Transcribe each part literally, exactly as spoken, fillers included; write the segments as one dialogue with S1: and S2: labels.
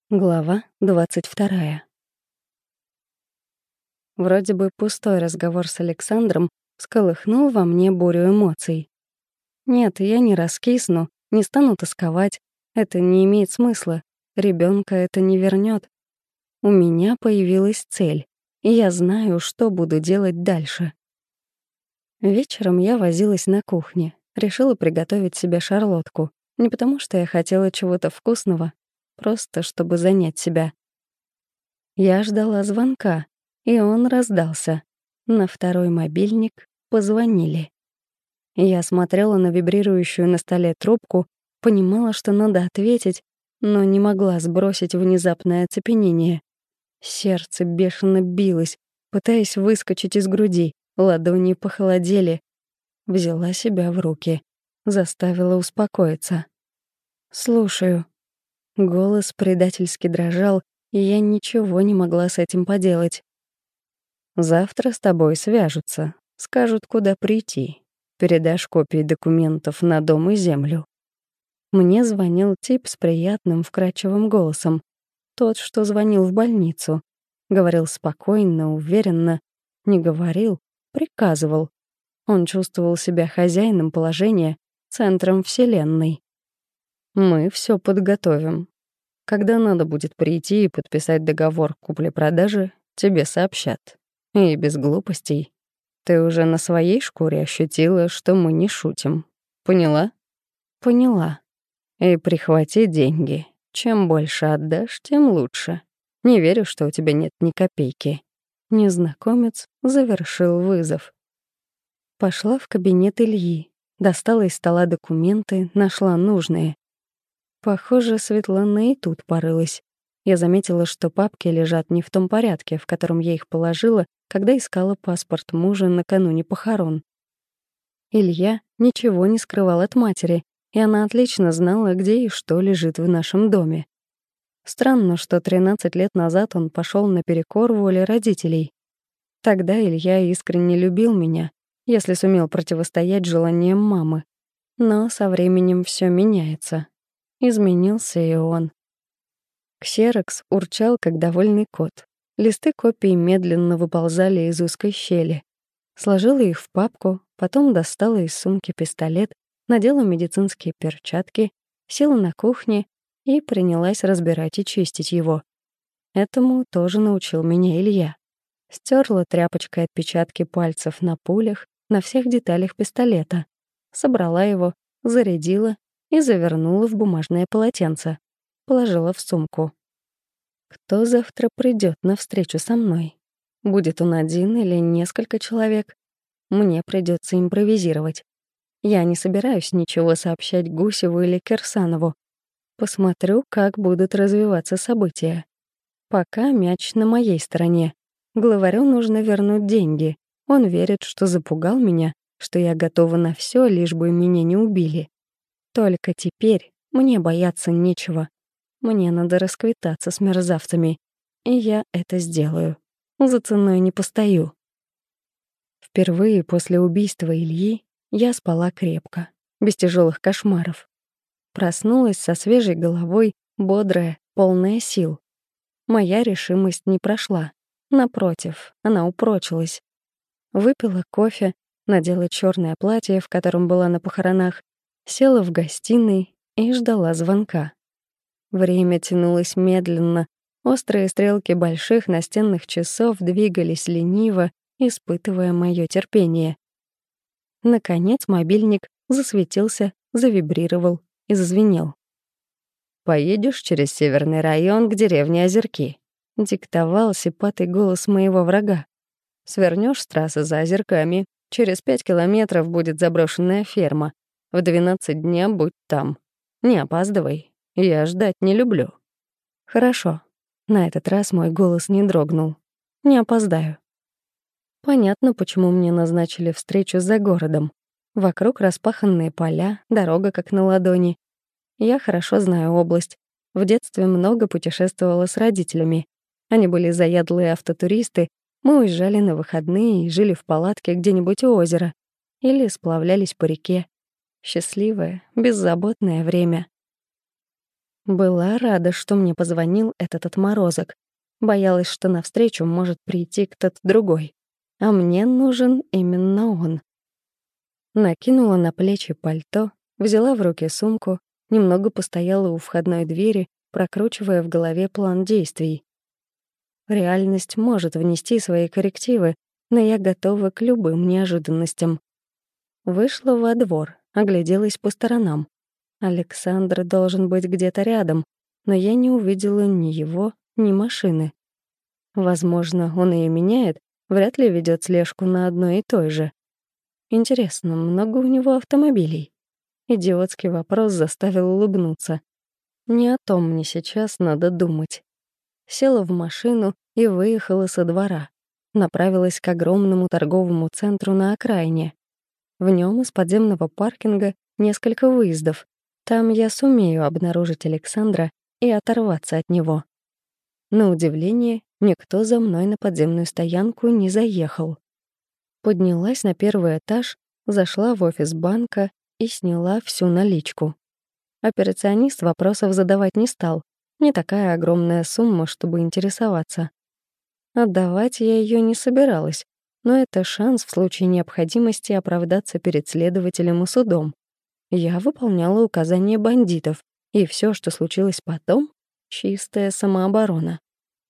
S1: Глава двадцать вторая. Вроде бы пустой разговор с Александром всколыхнул во мне бурю эмоций. Нет, я не раскисну, не стану тосковать. Это не имеет смысла. Ребенка это не вернет. У меня появилась цель, и я знаю, что буду делать дальше. Вечером я возилась на кухне. Решила приготовить себе шарлотку. Не потому что я хотела чего-то вкусного, просто чтобы занять себя. Я ждала звонка, и он раздался. На второй мобильник позвонили. Я смотрела на вибрирующую на столе трубку, понимала, что надо ответить, но не могла сбросить внезапное оцепенение. Сердце бешено билось, пытаясь выскочить из груди, ладони похолодели. Взяла себя в руки, заставила успокоиться. «Слушаю». Голос предательски дрожал, и я ничего не могла с этим поделать. «Завтра с тобой свяжутся, скажут, куда прийти. Передашь копии документов на дом и землю». Мне звонил тип с приятным вкрадчивым голосом. Тот, что звонил в больницу. Говорил спокойно, уверенно. Не говорил, приказывал. Он чувствовал себя хозяином положения, центром вселенной. «Мы все подготовим. Когда надо будет прийти и подписать договор купли-продажи, тебе сообщат. И без глупостей. Ты уже на своей шкуре ощутила, что мы не шутим. Поняла?» «Поняла. И прихвати деньги. Чем больше отдашь, тем лучше. Не верю, что у тебя нет ни копейки». Незнакомец завершил вызов. Пошла в кабинет Ильи. Достала из стола документы, нашла нужные. Похоже, Светлана и тут порылась. Я заметила, что папки лежат не в том порядке, в котором я их положила, когда искала паспорт мужа накануне похорон. Илья ничего не скрывал от матери, и она отлично знала, где и что лежит в нашем доме. Странно, что тринадцать лет назад он пошел наперекор воле родителей. Тогда Илья искренне любил меня, если сумел противостоять желаниям мамы. Но со временем все меняется. Изменился и он. Ксерокс урчал, как довольный кот. Листы копий медленно выползали из узкой щели. Сложила их в папку, потом достала из сумки пистолет, надела медицинские перчатки, села на кухне и принялась разбирать и чистить его. Этому тоже научил меня Илья. Стерла тряпочкой отпечатки пальцев на пулях, на всех деталях пистолета. Собрала его, зарядила и завернула в бумажное полотенце. Положила в сумку. Кто завтра придет на встречу со мной? Будет он один или несколько человек? Мне придется импровизировать. Я не собираюсь ничего сообщать Гусеву или Кирсанову. Посмотрю, как будут развиваться события. Пока мяч на моей стороне. Главарю нужно вернуть деньги. Он верит, что запугал меня, что я готова на все, лишь бы меня не убили. Только теперь мне бояться нечего. Мне надо расквитаться с мерзавцами. И я это сделаю. За ценой не постою. Впервые после убийства Ильи я спала крепко, без тяжелых кошмаров. Проснулась со свежей головой, бодрая, полная сил. Моя решимость не прошла. Напротив, она упрочилась. Выпила кофе, надела черное платье, в котором была на похоронах, села в гостиной и ждала звонка. Время тянулось медленно, острые стрелки больших настенных часов двигались лениво, испытывая моё терпение. Наконец мобильник засветился, завибрировал и зазвенел. «Поедешь через северный район к деревне Озерки», — диктовал сипатый голос моего врага. «Свернёшь с трассы за Озерками, через пять километров будет заброшенная ферма. В двенадцать дня будь там. Не опаздывай, я ждать не люблю». «Хорошо». На этот раз мой голос не дрогнул. «Не опоздаю». Понятно, почему мне назначили встречу за городом. Вокруг распаханные поля, дорога как на ладони. Я хорошо знаю область. В детстве много путешествовала с родителями. Они были заядлые автотуристы. Мы уезжали на выходные и жили в палатке где-нибудь у озера. Или сплавлялись по реке. Счастливое, беззаботное время. Была рада, что мне позвонил этот отморозок. Боялась, что навстречу может прийти кто-то другой. А мне нужен именно он. Накинула на плечи пальто, взяла в руки сумку, немного постояла у входной двери, прокручивая в голове план действий. Реальность может внести свои коррективы, но я готова к любым неожиданностям. Вышла во двор, огляделась по сторонам. Александр должен быть где-то рядом, но я не увидела ни его, ни машины. Возможно, он ее меняет, вряд ли ведет слежку на одной и той же. Интересно, много у него автомобилей? Идиотский вопрос заставил улыбнуться. Не о том мне сейчас надо думать. Села в машину и выехала со двора. Направилась к огромному торговому центру на окраине. В нем из подземного паркинга несколько выездов. Там я сумею обнаружить Александра и оторваться от него. На удивление, никто за мной на подземную стоянку не заехал. Поднялась на первый этаж, зашла в офис банка и сняла всю наличку. Операционист вопросов задавать не стал. Не такая огромная сумма, чтобы интересоваться. Отдавать я ее не собиралась, но это шанс в случае необходимости оправдаться перед следователем и судом. Я выполняла указания бандитов, и все, что случилось потом — чистая самооборона.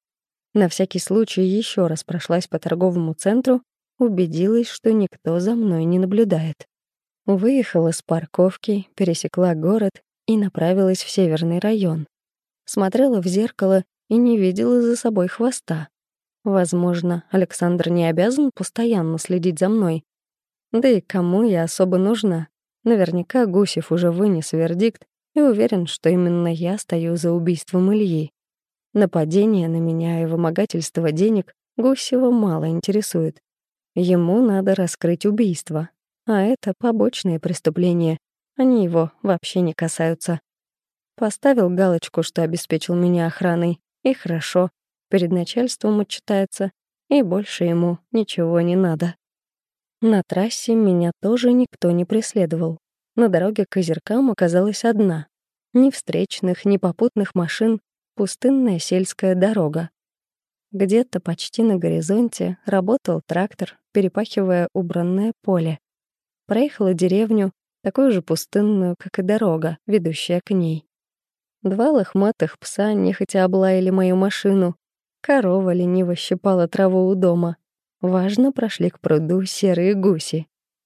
S1: На всякий случай еще раз прошлась по торговому центру, убедилась, что никто за мной не наблюдает. Выехала с парковки, пересекла город и направилась в северный район. Смотрела в зеркало и не видела за собой хвоста. Возможно, Александр не обязан постоянно следить за мной. Да и кому я особо нужна? Наверняка Гусев уже вынес вердикт и уверен, что именно я стою за убийством Ильи. Нападение на меня и вымогательство денег Гусева мало интересует. Ему надо раскрыть убийство, а это побочные преступления, они его вообще не касаются. Поставил галочку, что обеспечил меня охраной, и хорошо, перед начальством отчитается, и больше ему ничего не надо. На трассе меня тоже никто не преследовал. На дороге к озеркам оказалась одна. Ни встречных, ни попутных машин, пустынная сельская дорога. Где-то почти на горизонте работал трактор, перепахивая убранное поле. Проехала деревню, такую же пустынную, как и дорога, ведущая к ней. Два лохматых пса нехотя облаяли мою машину. Корова лениво щипала траву у дома. Важно прошли к пруду серые гуси.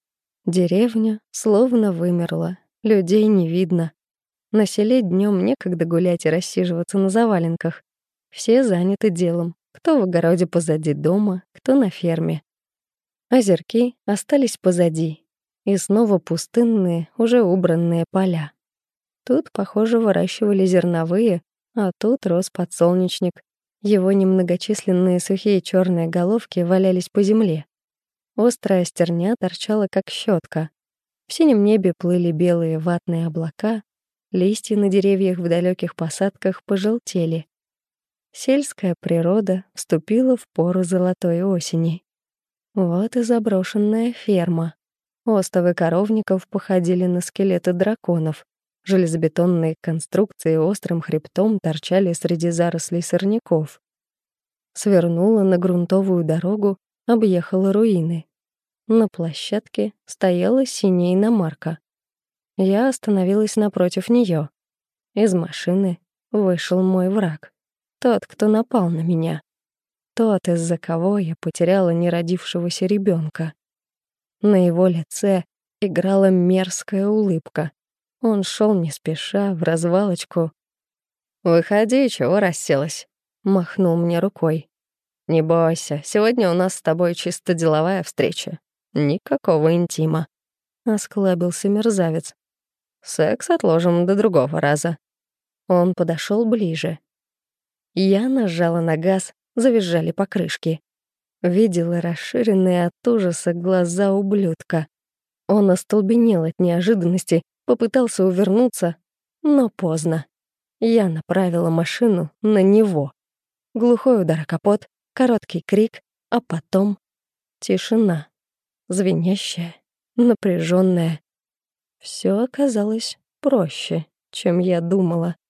S1: Деревня словно вымерла, людей не видно. На селе днем некогда гулять и рассиживаться на заваленках. Все заняты делом, кто в огороде позади дома, кто на ферме. Озерки остались позади, и снова пустынные, уже убранные поля. Тут, похоже, выращивали зерновые, а тут рос подсолнечник. Его немногочисленные сухие черные головки валялись по земле. Острая стерня торчала, как щетка. В синем небе плыли белые ватные облака, листья на деревьях в далеких посадках пожелтели. Сельская природа вступила в пору золотой осени. Вот и заброшенная ферма. Остовы коровников походили на скелеты драконов. Железобетонные конструкции острым хребтом торчали среди зарослей сорняков. Свернула на грунтовую дорогу, объехала руины. На площадке стояла синяя иномарка. Я остановилась напротив нее. Из машины вышел мой враг. Тот, кто напал на меня. Тот, из-за кого я потеряла неродившегося ребенка. На его лице играла мерзкая улыбка. Он шел не спеша, в развалочку. «Выходи, чего расселась?» — махнул мне рукой. «Не бойся, сегодня у нас с тобой чисто деловая встреча. Никакого интима», — осклабился мерзавец. «Секс отложим до другого раза». Он подошел ближе. Я нажала на газ, завизжали покрышки. Видела расширенные от ужаса глаза ублюдка. Он остолбенел от неожиданности, попытался увернуться, но поздно. Я направила машину на него. Глухой удар о капот, короткий крик, а потом тишина. Звенящая, напряженная. Все оказалось проще, чем я думала.